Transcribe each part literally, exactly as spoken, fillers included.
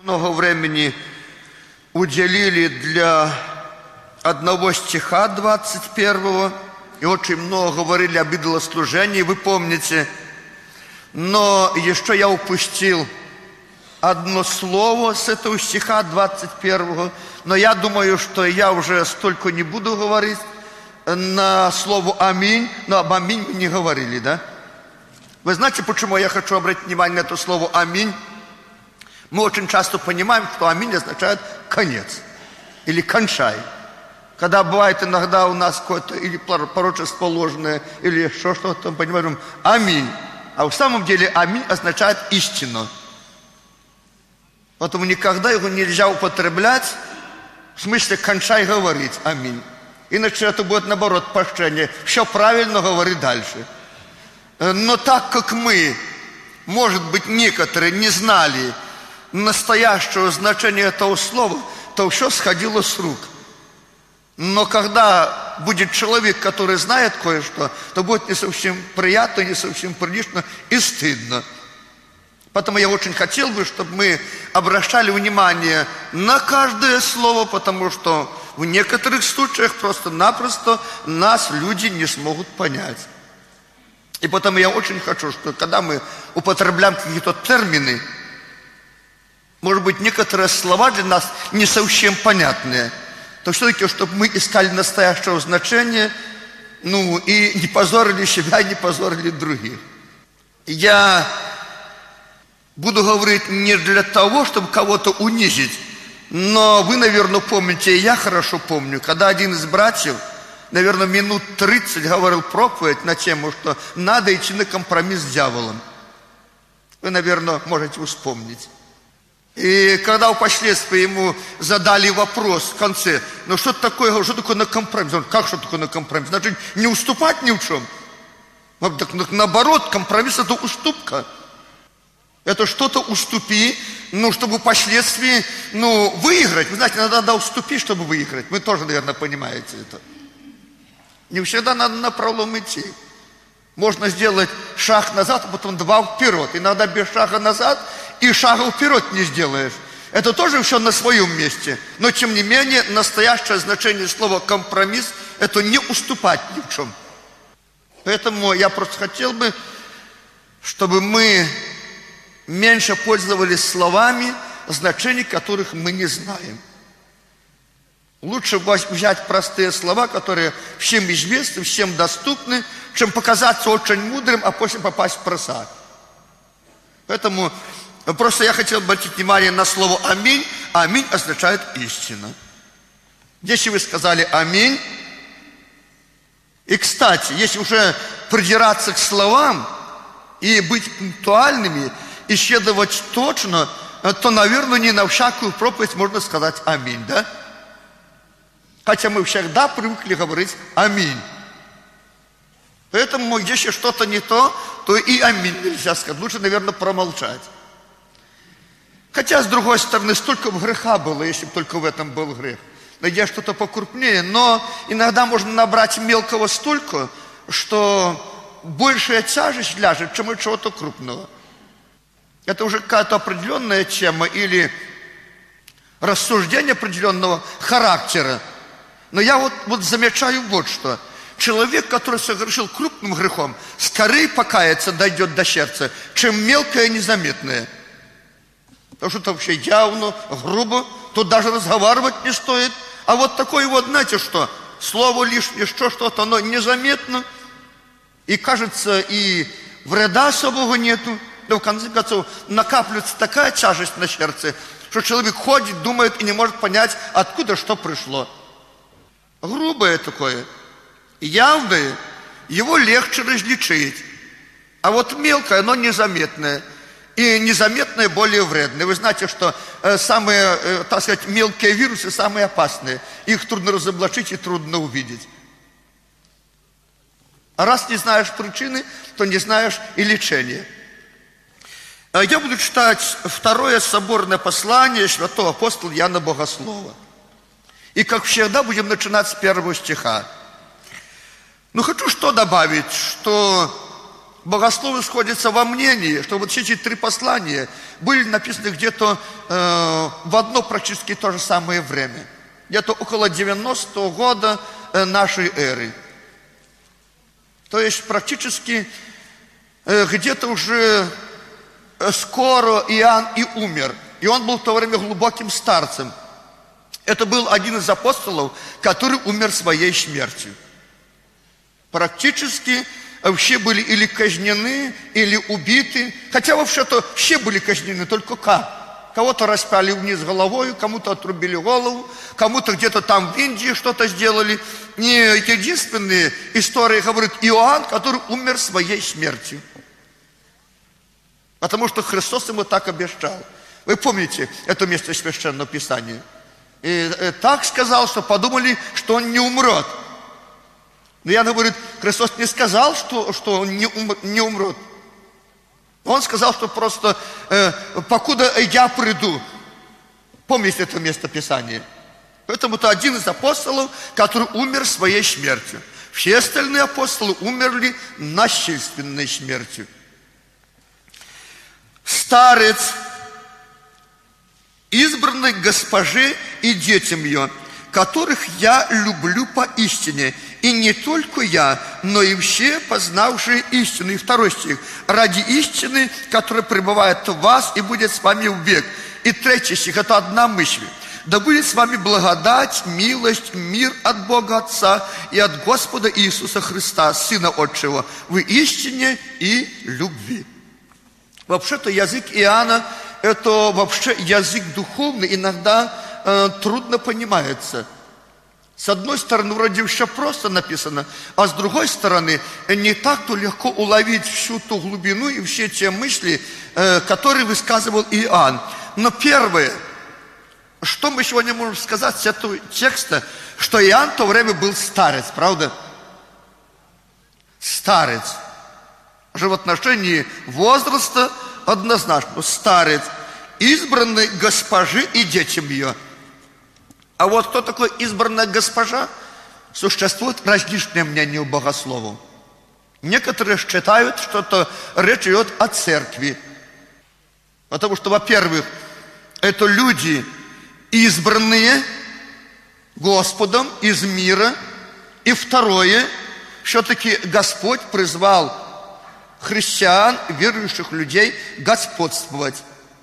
Много времени уделили для одного стиха двадцать первого, и очень много говорили об идолослужении, вы помните. Но еще я упустил одно слово с этого стиха двадцать первого, но я думаю, что я уже столько не буду говорить на слово «Аминь», но об «Аминь» мы не говорили, да? Вы знаете, почему я хочу обратить внимание на это слово «Аминь»? Мы очень часто понимаем, что «Аминь» означает «конец» или «кончай». Когда бывает иногда у нас какое-то или пророчество ложное, или еще что-то, мы понимаем «Аминь». А в самом деле «Аминь» означает «истину». Поэтому никогда его нельзя употреблять в смысле «кончай говорить «Аминь». Иначе это будет наоборот поощрение. Все правильно, говори дальше. Но так как мы, может быть, некоторые не знали настоящего значения этого слова, то все сходило с рук. Но когда будет человек, который знает кое-что, то будет не совсем приятно, не совсем прилично и стыдно. Поэтому я очень хотел бы, чтобы мы обращали внимание на каждое слово, потому что в некоторых случаях просто-напросто нас люди не смогут понять. И потому я очень хочу, что когда мы употребляем какие-то термины, может быть, некоторые слова для нас не совсем понятные, то все-таки, чтобы мы искали настоящего значения, ну, и не позорили себя, не позорили других. Я буду говорить не для того, чтобы кого-то унизить, но вы, наверное, помните, и я хорошо помню, когда один из братьев, наверное, минут тридцать говорил проповедь на тему, что надо идти на компромисс с дьяволом. Вы, наверное, можете вспомнить. И когда впоследствии ему задали вопрос в конце, ну что такое, что такое на компромисс? Он, как что такое на компромисс? Значит, не уступать ни в чем. Наоборот, компромисс это уступка. Это что-то уступи, ну, чтобы впоследствии, ну, выиграть. Вы знаете, иногда надо уступить, чтобы выиграть. Вы тоже, наверное, понимаете это. Не всегда надо напролом идти. Можно сделать шаг назад, а потом два вперед. Иногда без шага назад и шага вперед не сделаешь. Это тоже все на своем месте. Но, тем не менее, настоящее значение слова «компромисс» – это не уступать ни в чем. Поэтому я просто хотел бы, чтобы мы меньше пользовались словами, значений которых мы не знаем. Лучше взять простые слова, которые всем известны, всем доступны, чем показаться очень мудрым, а после попасть в просак. Поэтому просто я хотел обратить внимание на слово «Аминь». «Аминь» означает «истина». Если вы сказали «Аминь», и, кстати, если уже придираться к словам и быть пунктуальными, исследовать точно, то, наверное, не на всякую проповедь можно сказать «Аминь», да? Хотя мы всегда привыкли говорить «Аминь». Поэтому, если что-то не то, то и «Аминь» нельзя сказать. Лучше, наверное, промолчать. Хотя, с другой стороны, столько греха было, если бы только в этом был грех. Найдя что-то покрупнее, но иногда можно набрать мелкого столько, что большая тяжесть ляжет, чем от чего-то крупного. Это уже какая-то определенная тема или рассуждение определенного характера. Но я вот, вот замечаю вот что. Человек, который согрешил крупным грехом, скорее покаяться дойдет до сердца, чем мелкое и незаметное. Потому что это вообще явно, грубо, тут даже разговаривать не стоит. А вот такое вот, знаете что, слово лишнее, что что-то, оно незаметно. И кажется, и вреда особого нету. Но в конце концов накапливается такая тяжесть на сердце, что человек ходит, думает и не может понять, откуда что пришло. Грубое такое, явное, его легче различить. А вот мелкое, оно незаметное. И незаметное более вредное. Вы знаете, что э, самые, э, так сказать, мелкие вирусы самые опасные. Их трудно разоблачить и трудно увидеть. А раз не знаешь причины, то не знаешь и лечения. Я буду читать второе соборное послание святого апостола Иоанна Богослова. И, как всегда, будем начинать с первого стиха. Но хочу что добавить, что Богословы сходятся во мнении, что вот эти три послания были написаны где-то э, в одно практически то же самое время. Где-то около девяностого года э, нашей эры. То есть практически э, где-то уже э, скоро Иоанн и умер. И он был в то время глубоким старцем. Это был один из апостолов, который умер своей смертью. Практически все были или казнены, или убиты. Хотя вообще-то все были казнены, только как? Кого-то распяли вниз головой, кому-то отрубили голову, кому-то где-то там в Индии что-то сделали. Не единственные истории говорит Иоанн, который умер своей смертью. Потому что Христос ему так обещал. Вы помните это место Священного Писания? И, и так сказал, что подумали, что он не умрет. Но Иоанн говорит, Христос не сказал, что, что он не, ум, не умрет. Он сказал, что просто, э, покуда я приду. Помните это место Писания? Поэтому это один из апостолов, который умер своей смертью. Все остальные апостолы умерли насильственной смертью. Старец, избранной госпоже и детям ее, которых я люблю поистине, и не только я, но и все познавшие истину. И второй стих. Ради истины, которая пребывает в вас и будет с вами век. И третий стих. Это одна мысль. Да будет с вами благодать, милость, мир от Бога Отца и от Господа Иисуса Христа, Сына Отчего, в истине и любви. Вообще-то язык Иоанна – это вообще язык духовный, иногда э, трудно понимается. С одной стороны, вроде все просто написано, а с другой стороны, не так-то легко уловить всю ту глубину и все те мысли, э, которые высказывал Иоанн. Но первое, что мы сегодня можем сказать с этого текста, что Иоанн в то время был старец, правда? Старец. Уже в отношении возраста однозначно старец, избранный госпожи и детям ее. А вот кто такой избранная госпожа? Существует различные мнения у богословов. Некоторые считают, что это речь идет о церкви. Потому что, во-первых, это люди, избранные Господом из мира. И второе, все-таки Господь призвал христиан, верующих людей, господствовать.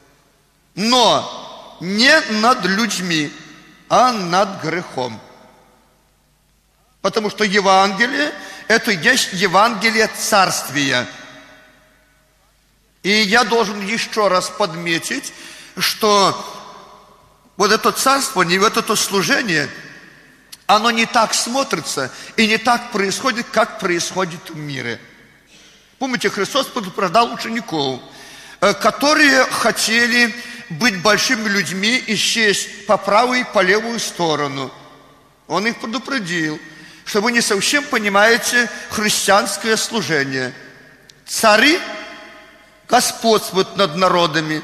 Но не над людьми, а над грехом. Потому что Евангелие – это есть Евангелие Царствия. И я должен еще раз подметить, что вот это царствование, вот это служение, оно не так смотрится и не так происходит, как происходит в мире. Помните, Христос предупреждал учеников, которые хотели быть большими людьми и сесть по правую и по левую сторону. Он их предупредил, что вы не совсем понимаете христианское служение. Цари господствуют над народами.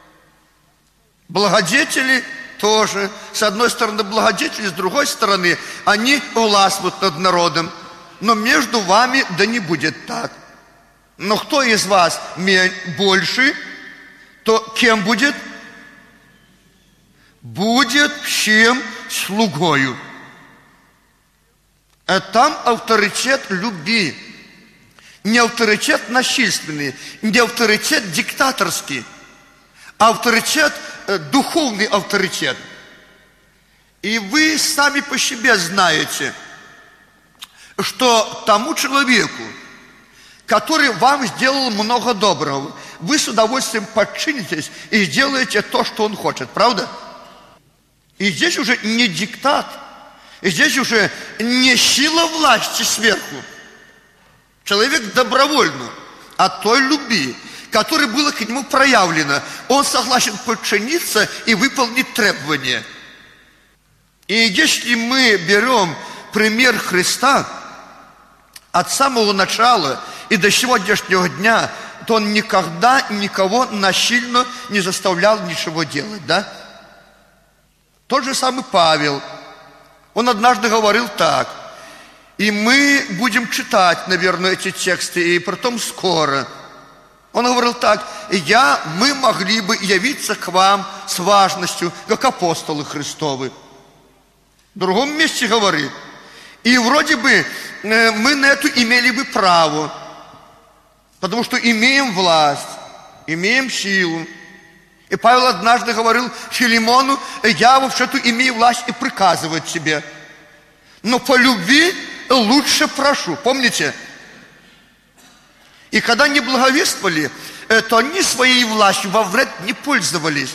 Благодетели тоже. С одной стороны благодетели, с другой стороны они властвуют над народом. Но между вами да не будет так. Но кто из вас больше, то кем будет? Будет всем слугою. А там авторитет любви. Не авторитет насильственный, не авторитет диктаторский, а авторитет, духовный авторитет. И вы сами по себе знаете, что тому человеку, который вам сделал много доброго, вы с удовольствием подчинитесь и сделаете то, что он хочет, правда? И здесь уже не диктат, и здесь уже не сила власти сверху. Человек добровольно от той любви, которая была к нему проявлена, он согласен подчиниться и выполнить требования. И если мы берем пример Христа от самого начала и до сегодняшнего дня, то он никогда никого насильно не заставлял ничего делать, да? Тот же самый Павел, он однажды говорил так: И мы будем читать, наверное, эти тексты, и притом скоро. Он говорил так: я, мы могли бы явиться к вам с важностью, как апостолы Христовы. В другом месте говорит: и вроде бы мы на это имели бы право, потому что имеем власть, имеем силу. И Павел однажды говорил Филимону: я вообще-то имею власть и приказывать тебе, но по любви лучше прошу. Помните? И когда не благовествовали, то они своей властью во вред не пользовались.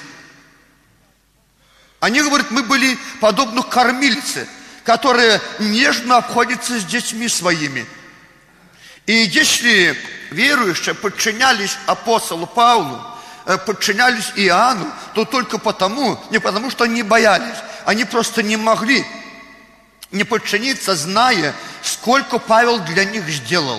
Они говорят: мы были подобны кормильце, которые нежно обходятся с детьми своими. И если верующие подчинялись апостолу Павлу, подчинялись Иоанну, то только потому, не потому что они боялись, они просто не могли не подчиниться, зная, сколько Павел для них сделал.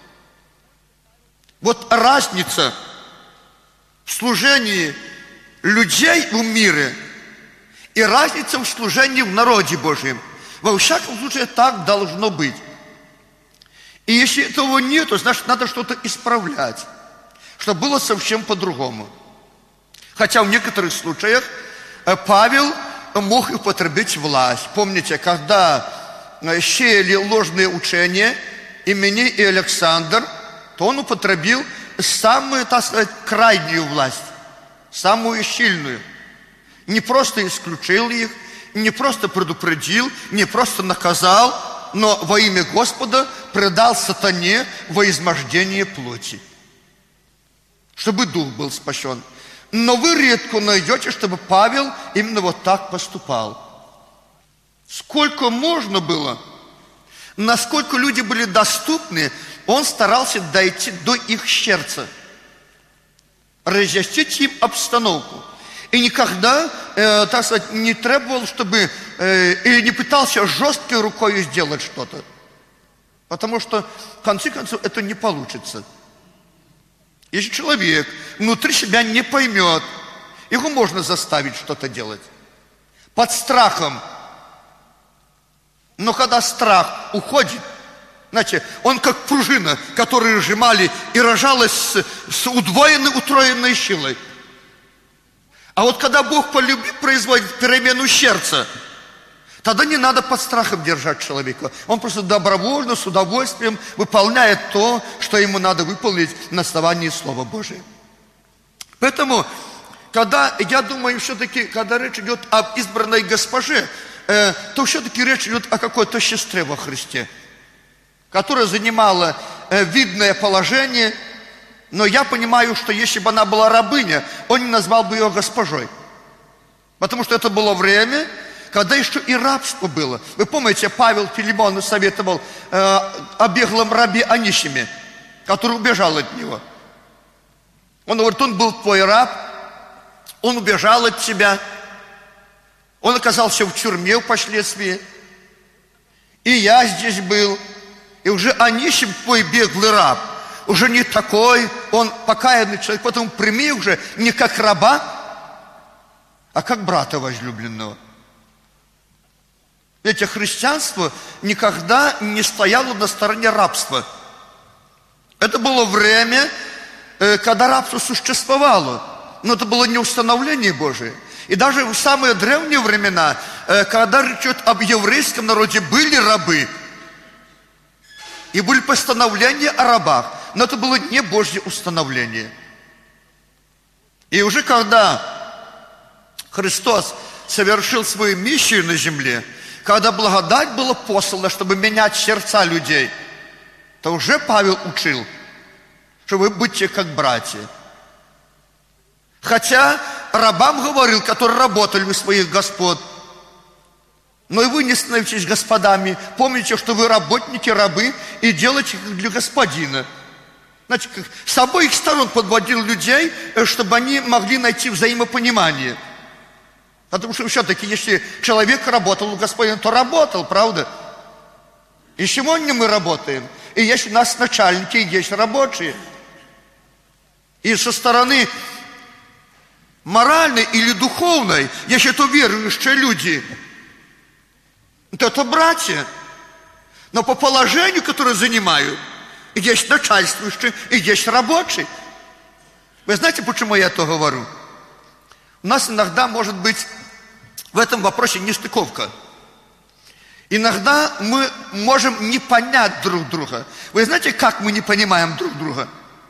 Вот разница в служении людей в мире и разница в служении в народе Божьем. Во всяком случае, так должно быть. И если этого нет, значит, надо что-то исправлять, чтобы было совсем по-другому. Хотя в некоторых случаях Павел мог употребить власть. Помните, когда сеяли ложные учения Именей и Александр, то он употребил самую, так сказать, крайнюю власть, самую сильную. Не просто исключил их, не просто предупредил, не просто наказал, но во имя Господа предал сатане во измождение плоти, чтобы дух был спасен. Но вы редко найдете, чтобы Павел именно вот так поступал. Сколько можно было, насколько люди были доступны, он старался дойти до их сердца, разъяснить им обстановку. И никогда, э, так сказать, не требовал, чтобы, э, или не пытался жесткой рукой сделать что-то. Потому что, в конце концов, это не получится. Если человек внутри себя не поймет, его можно заставить что-то делать. Под страхом. Но когда страх уходит, знаете, он как пружина, которую сжимали и рожалась с, с удвоенной, утроенной силой. А вот когда Бог по любви производит перемену сердца, тогда не надо под страхом держать человека. Он просто добровольно, с удовольствием выполняет то, что ему надо выполнить на основании Слова Божия. Поэтому, когда, я думаю, все-таки, когда речь идет об избранной госпоже, э, то все-таки речь идет о какой-то сестре во Христе, которая занимала э, видное положение. Но я понимаю, что если бы она была рабыня, он не назвал бы ее госпожой. Потому что это было время, когда еще и рабство было. Вы помните, Павел Филимону советовал э, о беглом рабе Анисиме, который убежал от него. Он говорит: он был твой раб, он убежал от тебя, он оказался в тюрьме впоследствии, и я здесь был, и уже Анисим, твой беглый раб, уже не такой, он покаянный человек, поэтому прими уже не как раба, а как брата возлюбленного. Ведь христианство никогда не стояло на стороне рабства. Это было время, когда рабство существовало, но это было не установление Божие. И даже в самые древние времена, когда речь идет об еврейском народе, были рабы, и были постановления о рабах, но это было не Божье установление. И уже когда Христос совершил свою миссию на земле, когда благодать была послана, чтобы менять сердца людей, то уже Павел учил, что вы будьте как братья. Хотя рабам говорил, которые работали у своих господ: но и вы не становитесь господами. Помните, что вы работники, рабы, и делайте их для господина. Значит, с обоих сторон подводил людей, чтобы они могли найти взаимопонимание. Потому что все-таки, если человек работал у господина, то работал, правда? И сегодня мы работаем. И есть у нас начальники, и есть рабочие. И со стороны моральной или духовной, если это верующие люди, то это братья. Но по положению, которое занимаю, есть начальствующий, и есть рабочий. Вы знаете, почему я это говорю? У нас иногда может быть в этом вопросе нестыковка. Иногда мы можем не понять друг друга. Вы знаете, как мы не понимаем друг друга?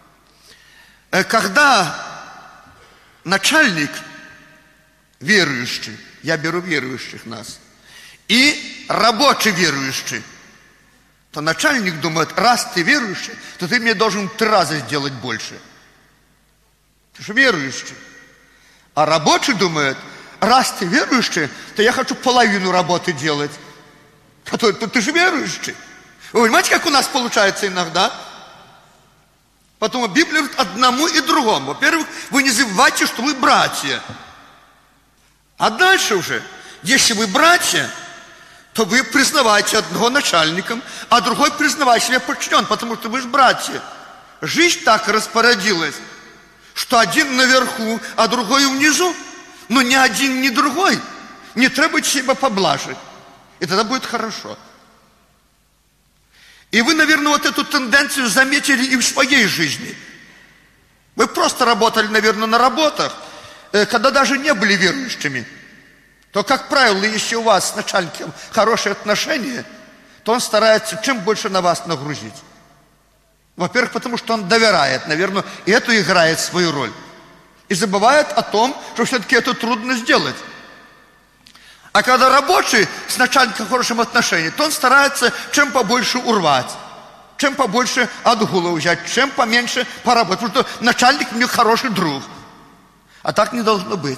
Когда начальник верующий, я беру верующих нас, и рабочий верующий, то начальник думает, раз ты верующий, то ты мне должен три раза сделать больше. Ты же верующий. А рабочий думает, раз ты верующий, то я хочу половину работы делать. А то, то ты же верующий. Вы понимаете, как у нас получается иногда? Потом Библия говорит одному и другому. Во-первых, вы не забывайте, что вы братья. А дальше уже, если вы братья, то вы признаваете одного начальником, а другой признавает себя подчинен, потому что вы же братья. Жизнь так распорядилась, что один наверху, а другой внизу. Но ни один, ни другой не требует себя поблажи. И тогда будет хорошо. И вы, наверное, вот эту тенденцию заметили и в своей жизни. Вы просто работали, наверное, на работах, когда даже не были верующими. То, как правило, если у вас с начальником хорошие отношения, то он старается чем больше на вас нагрузить. Во-первых, потому что он доверяет, наверное, и это играет свою роль. И забывает о том, что все-таки это трудно сделать. А когда рабочий с начальником в хорошем отношении, то он старается чем побольше урвать, чем побольше отгула взять, чем поменьше поработать. Потому что начальник мне хороший друг. А так не должно быть.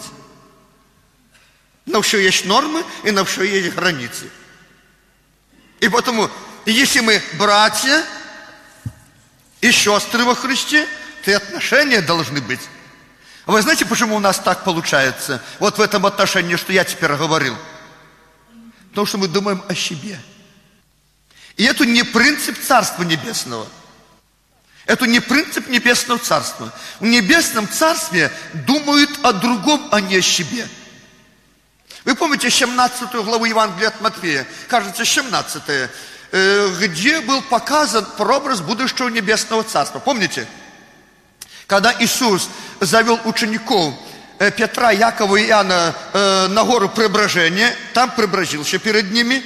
На все есть нормы и на все есть границы. И потому, если мы братья и сестры во Христе, то и отношения должны быть. А вы знаете, почему у нас так получается? Вот в этом отношении, что я теперь говорил. Потому что мы думаем о себе. И это не принцип Царства Небесного. Это не принцип Небесного Царства. В Небесном Царстве думают о другом, а не о себе. Вы помните семнадцатую главу Евангелия от Матфея, кажется, семнадцатая, где был показан прообраз будущего Небесного Царства. Помните? Когда Иисус завел учеников Петра, Якова и Иоанна на гору Преображения, там преобразился перед ними,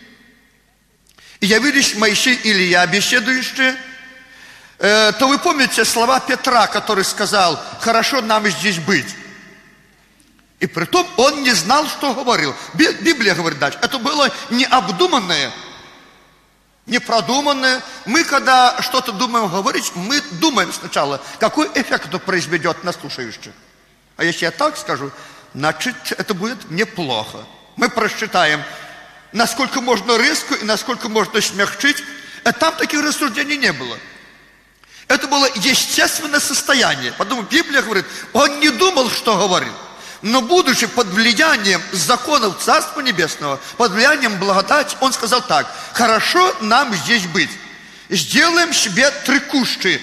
и явились Моисей и Илия, беседующие, то вы помните слова Петра, который сказал, хорошо нам здесь быть. И притом он не знал, что говорил. Библия говорит дальше, это было необдуманное, непродуманное. Мы, когда что-то думаем говорить, мы думаем сначала, какой эффект это произведет на слушающих. А если я так скажу, значит, это будет неплохо. Мы просчитаем, насколько можно резко и насколько можно смягчить. А там таких рассуждений не было. Это было естественное состояние. Потому Библия говорит, он не думал, что говорил. Но будучи под влиянием законов Царства Небесного, под влиянием благодати, он сказал так, хорошо нам здесь быть. Сделаем себе три кущи.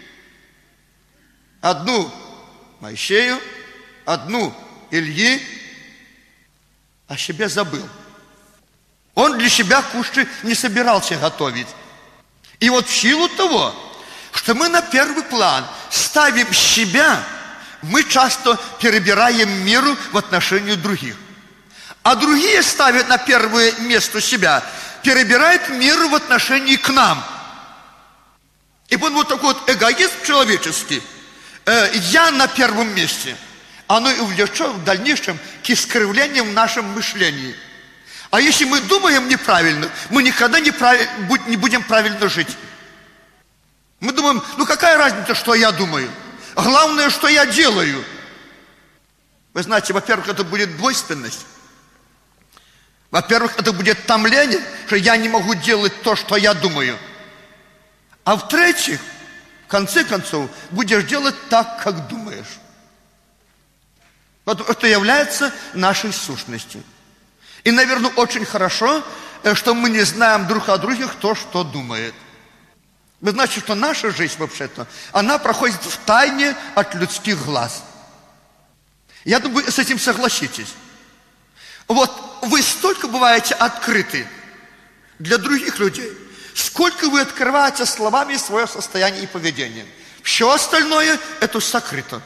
Одну Моисею, одну Ильи, а себе забыл. Он для себя кущи не собирался готовить. И вот в силу того, что мы на первый план ставим себя, мы часто перебираем меру в отношении других. А другие ставят на первое место себя, перебирают меру в отношении к нам. И вот такой вот эгоизм человеческий, э, я на первом месте, оно и влечет в дальнейшем к искривлениям в нашем мышлении. А если мы думаем неправильно, мы никогда не, прав... не будем правильно жить. Мы думаем, ну какая разница, что я думаю? Главное, что я делаю. Вы знаете, во-первых, это будет двойственность. Во-первых, это будет томление, что я не могу делать то, что я думаю. А в-третьих, в конце концов, будешь делать так, как думаешь. Вот это является нашей сущностью. И, наверное, очень хорошо, что мы не знаем друг о друге, кто что думает. Вы знаете, что наша жизнь вообще-то, она проходит в тайне от людских глаз. Я думаю, с этим согласитесь. Вот вы столько бываете открыты для других людей, сколько вы открываете словами свое состояние и поведение. Все остальное – это сокрыто.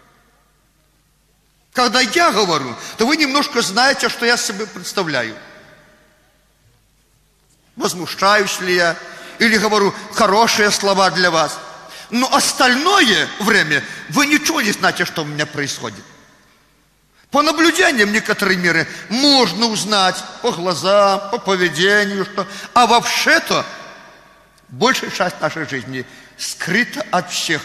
Когда я говорю, то вы немножко знаете, что я себе представляю. Возмущаюсь ли я, или говорю хорошие слова для вас. Но остальное время вы ничего не знаете, что у меня происходит. По наблюдениям некоторой меры можно узнать по глазам, по поведению, что... А вообще-то большая часть нашей жизни скрыта от всех.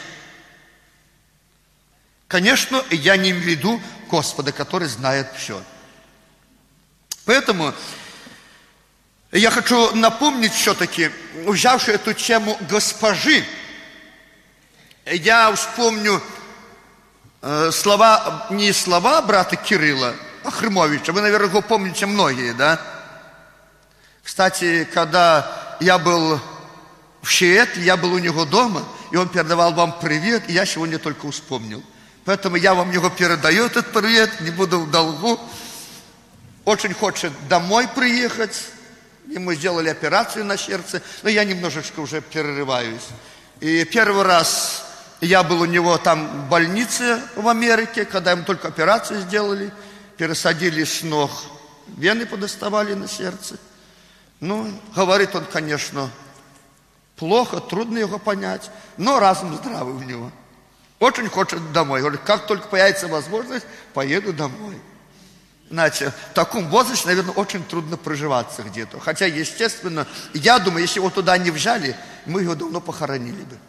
Конечно, я не имею в виду Господа, который знает все. Поэтому я хочу напомнить все-таки, взявши эту тему госпожи, я вспомню э, слова, не слова брата Кирилла, а Хрымовича. Вы, наверное, его помните многие, да? Кстати, когда я был в Сиэтле, я был у него дома, и он передавал вам привет, и я сегодня только вспомнил. Поэтому я вам его передаю, этот привет, не буду в долгу. Очень хочет домой приехать. Ему сделали операцию на сердце, но я немножечко уже перерываюсь. И первый раз я был у него там в больнице в Америке, когда ему только операцию сделали, пересадили с ног, вены подоставали на сердце. Ну, говорит он, конечно, плохо, трудно его понять, но разум здравый у него. Очень хочет домой. Говорит, как только появится возможность, поеду домой. Знаете, в таком возрасте, наверное, очень трудно проживаться где-то. Хотя, естественно, я думаю, если его туда не взяли, мы его давно похоронили бы.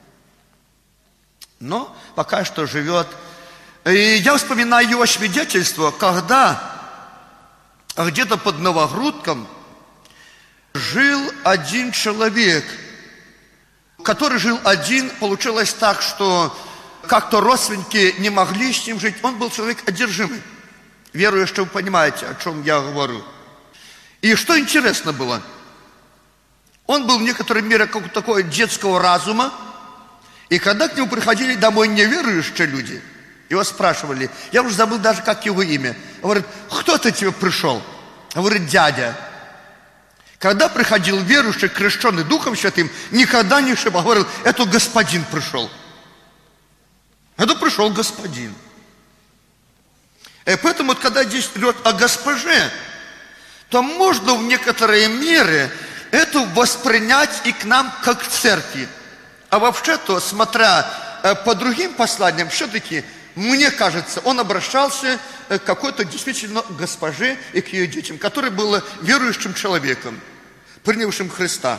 Но пока что живет. И я вспоминаю его свидетельство, когда где-то под Новогрудком жил один человек, который жил один. Получилось так, что как-то родственники не могли с ним жить. Он был человек одержимый. Верую, что вы понимаете, о чем я говорю. И что интересно было, он был в некоторой мере как такого детского разума, и когда к нему приходили домой неверующие люди, его спрашивали, я уже забыл даже, как его имя, говорит, кто-то тебе пришел? Говорит, дядя. Когда приходил верующий, крещенный Духом Святым, никогда не ошибался, говорил, это господин пришел. Это пришел господин. И поэтому, вот, когда здесь идет о госпоже, то можно в некоторой мере это воспринять и к нам, как к церкви. А вообще-то, смотря по другим посланиям, все-таки, мне кажется, он обращался к какой-то действительно госпоже и к ее детям, который был верующим человеком, принявшим Христа.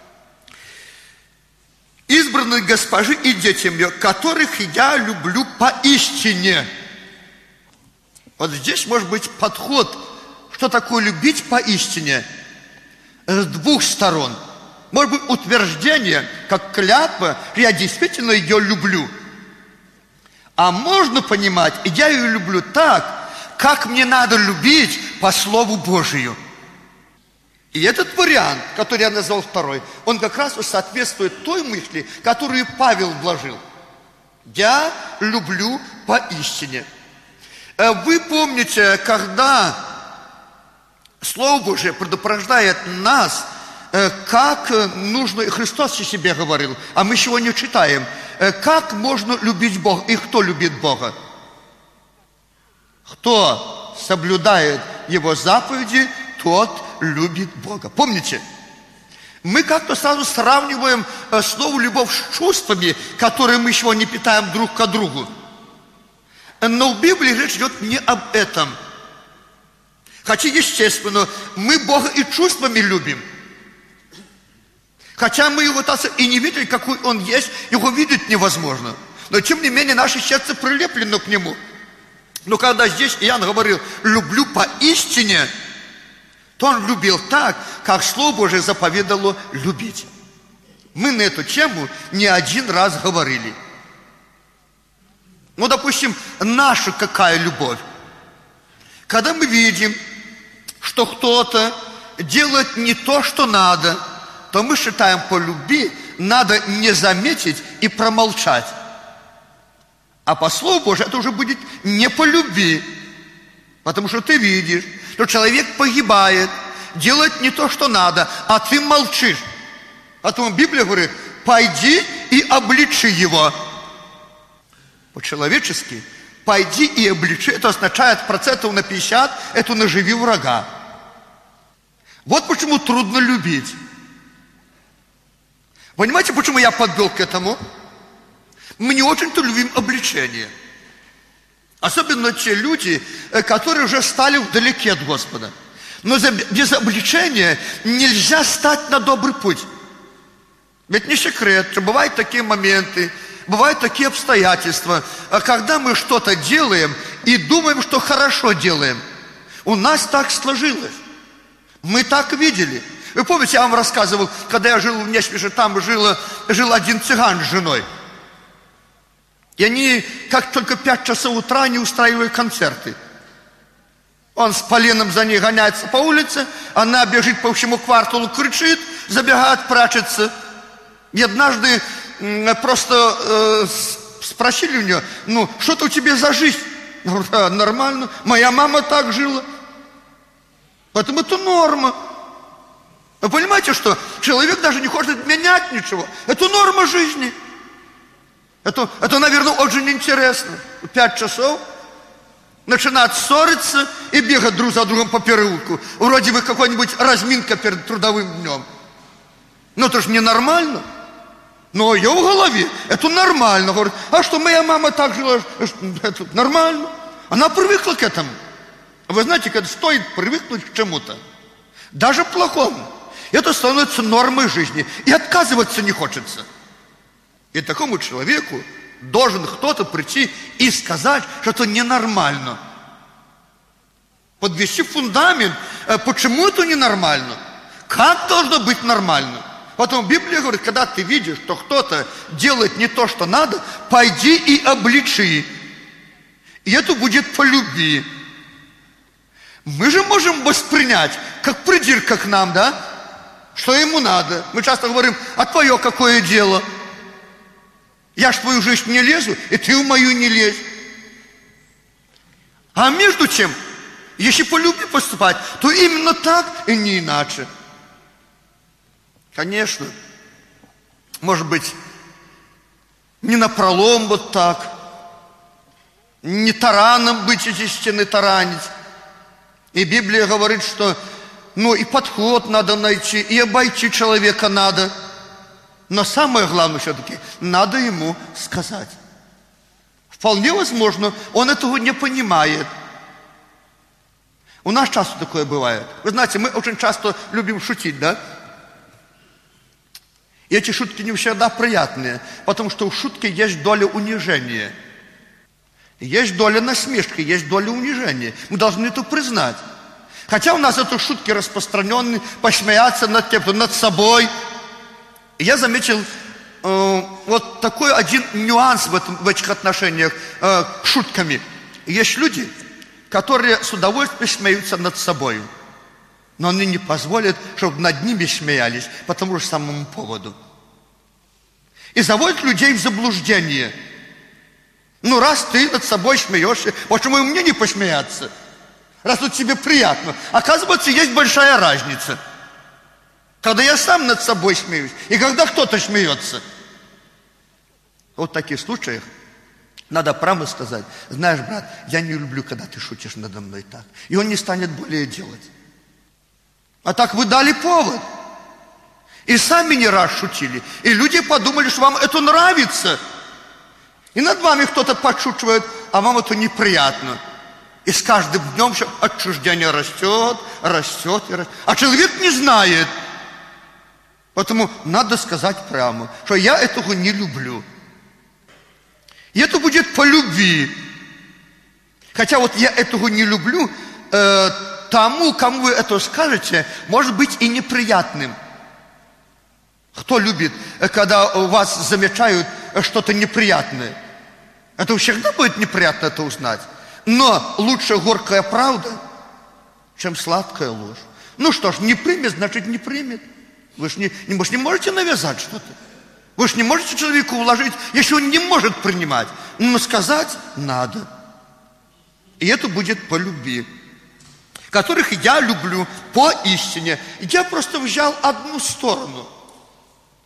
Избранной госпожи и детям ее, которых я люблю поистине. Вот здесь может быть подход, что такое любить поистине, с двух сторон. Может быть утверждение, как клятва, что я действительно ее люблю. А можно понимать, я ее люблю так, как мне надо любить по Слову Божию. И этот вариант, который я назвал второй, он как раз соответствует той мысли, которую Павел вложил. Я люблю поистине. Вы помните, когда Слово Божие предупреждает нас, как нужно, и Христос о себе говорил, а мы сегодня читаем, как можно любить Бога и кто любит Бога? Кто соблюдает Его заповеди, тот любит Бога. Помните? Мы как-то сразу сравниваем слово «любовь» с чувствами, которые мы еще не питаем друг к другу. Но в Библии речь идет не об этом. Хотя, естественно, мы Бога и чувствами любим. Хотя мы его и не видели, какой Он есть, его видеть невозможно. Но, тем не менее, наше сердце прилеплено к Нему. Но когда здесь Иоанн говорил «люблю поистине», то он любил так, как Слово Божие заповедало любить. Мы на эту тему не один раз говорили. Ну, допустим, наша какая любовь? Когда мы видим, что кто-то делает не то, что надо, то мы считаем, по любви надо не заметить и промолчать. А по Слову Божию это уже будет не по любви. Потому что ты видишь, что человек погибает, делает не то, что надо, а ты молчишь. Поэтому Библия говорит, пойди и обличи его. По-человечески, пойди и обличи, это означает процентов на пятьдесят, это наживи врага. Вот почему трудно любить. Понимаете, почему я подвел к этому? Мы не очень-то любим обличение. Особенно те люди, которые уже стали вдалеке от Господа. Но без обличения нельзя стать на добрый путь. Ведь не секрет, что бывают такие моменты, бывают такие обстоятельства, когда мы что-то делаем и думаем, что хорошо делаем. У нас так сложилось. Мы так видели. Вы помните, я вам рассказывал, когда я жил в Несвиже, там жил, жил один цыган с женой. И они, как только пять часов утра, они устраивают концерты. Он с поленом за ней гоняется по улице, она бежит по всему кварталу, кричит, забегает, прячется. И однажды просто э, спросили у нее, ну, что-то у тебя за жизнь? Я говорю, да, нормально, моя мама так жила. Поэтому это норма. Вы понимаете, что человек даже не хочет менять ничего. Это норма жизни. Это, это, наверное, очень интересно. Пять часов начинают ссориться и бегать друг за другом по переулку. Вроде бы какой-нибудь разминка перед трудовым днем. Но это же ненормально. Но ее в голове это нормально. Говорит, а что моя мама так жила? Это нормально. Она привыкла к этому. Вы знаете, когда стоит привыкнуть к чему-то, даже плохому, это становится нормой жизни. И отказываться не хочется. И такому человеку должен кто-то прийти и сказать, что это ненормально. Подвести фундамент, почему это ненормально. Как должно быть нормально. Потом Библия говорит, когда ты видишь, что кто-то делает не то, что надо, пойди и обличи. И это будет по любви. Мы же можем воспринять, как придирка к нам, да? Что ему надо. Мы часто говорим, а твое какое дело? Я ж в твою жизнь не лезу, и ты в мою не лезь. А между тем, если по любви поступать, то именно так и не иначе. Конечно, может быть, не напролом вот так, не тараном быть эти стены таранить. И Библия говорит, что ну и подход надо найти, и обойти человека надо. Но самое главное все-таки, надо ему сказать. Вполне возможно, он этого не понимает. У нас часто такое бывает. Вы знаете, мы очень часто любим шутить, да? И эти шутки не всегда приятные, потому что в шутке есть доля унижения. Есть доля насмешки, есть доля унижения. Мы должны это признать. Хотя у нас это шутки распространенные, посмеяться над кем-то, над собой. И я заметил э, вот такой один нюанс в, этом, в этих отношениях э, к шутками. Есть люди, которые с удовольствием смеются над собой. Но они не позволят, чтобы над ними смеялись по тому же самому поводу. И заводят людей в заблуждение. Ну, раз ты над собой смеешься, почему и мне не посмеяться? Раз тут тебе приятно. Оказывается, есть большая разница. Когда я сам над собой смеюсь, и когда кто-то смеется. Вот в таких случаях надо прямо сказать, знаешь, брат, я не люблю, когда ты шутишь надо мной так. И он не станет более делать. А так вы дали повод. И сами не раз шутили. И люди подумали, что вам это нравится. И над вами кто-то подшучивает, а вам это неприятно. И с каждым днем все отчуждение растет, растет и растет. А человек не знает. Поэтому надо сказать прямо, что я этого не люблю. И это будет по любви. Хотя вот я этого не люблю, э, тому, кому вы это скажете, может быть и неприятным. Кто любит, когда у вас замечают что-то неприятное? Это всегда будет неприятно это узнать. Но лучше горькая правда, чем сладкая ложь. Ну что ж, не примет, значит не примет. Вы же не, вы же не можете навязать что-то. Вы же не можете человеку вложить, если он не может принимать. Но сказать надо. И это будет по любви. Которых я люблю по истине. Я просто взял одну сторону.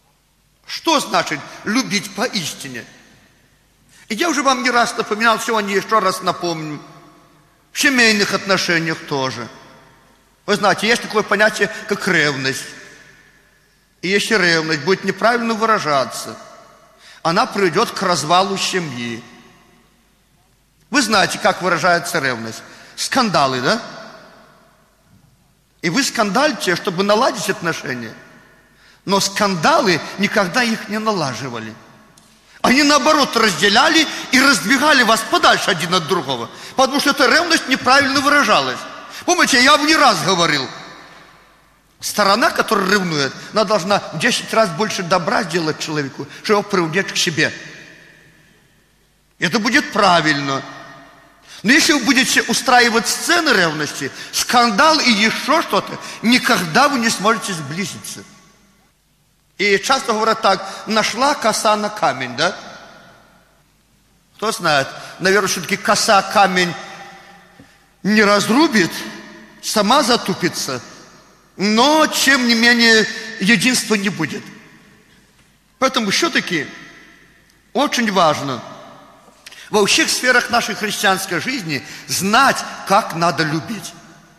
Что значит любить поистине? И я уже вам не раз напоминал, сегодня еще раз напомню. В семейных отношениях тоже. Вы знаете, есть такое понятие, как ревность. И если ревность будет неправильно выражаться, она приведет к развалу семьи. Вы знаете, как выражается ревность? Скандалы, да? И вы скандальте, чтобы наладить отношения. Но скандалы никогда их не налаживали. Они, наоборот, разделяли и раздвигали вас подальше один от другого. Потому что эта ревность неправильно выражалась. Помните, я вам не раз говорил. Сторона, которая ревнует, она должна в десять раз больше добра сделать человеку, чтобы его привлечь к себе. Это будет правильно. Но если вы будете устраивать сцены ревности, скандал и еще что-то, никогда вы не сможете сблизиться. И часто говорят так: нашла коса на камень, да? Кто знает, наверное, все-таки коса камень не разрубит, сама затупится, но, тем не менее, единства не будет. Поэтому все-таки очень важно во всех сферах нашей христианской жизни знать, как надо любить.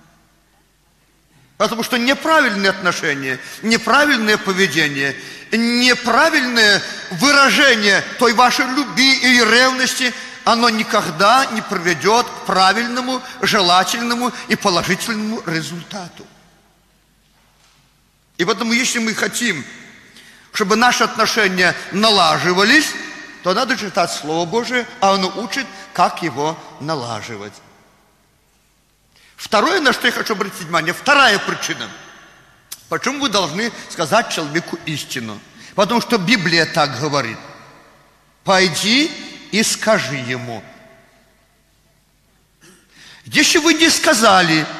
Потому что неправильные отношения, неправильное поведение, неправильное выражение той вашей любви или ревности, оно никогда не приведет к правильному, желательному и положительному результату. И поэтому, если мы хотим, чтобы наши отношения налаживались, то надо читать Слово Божие, а оно учит, как его налаживать. Второе, на что я хочу обратить внимание, вторая причина. Почему вы должны сказать человеку истину? Потому что Библия так говорит. Пойди и скажи ему. Если вы не сказали,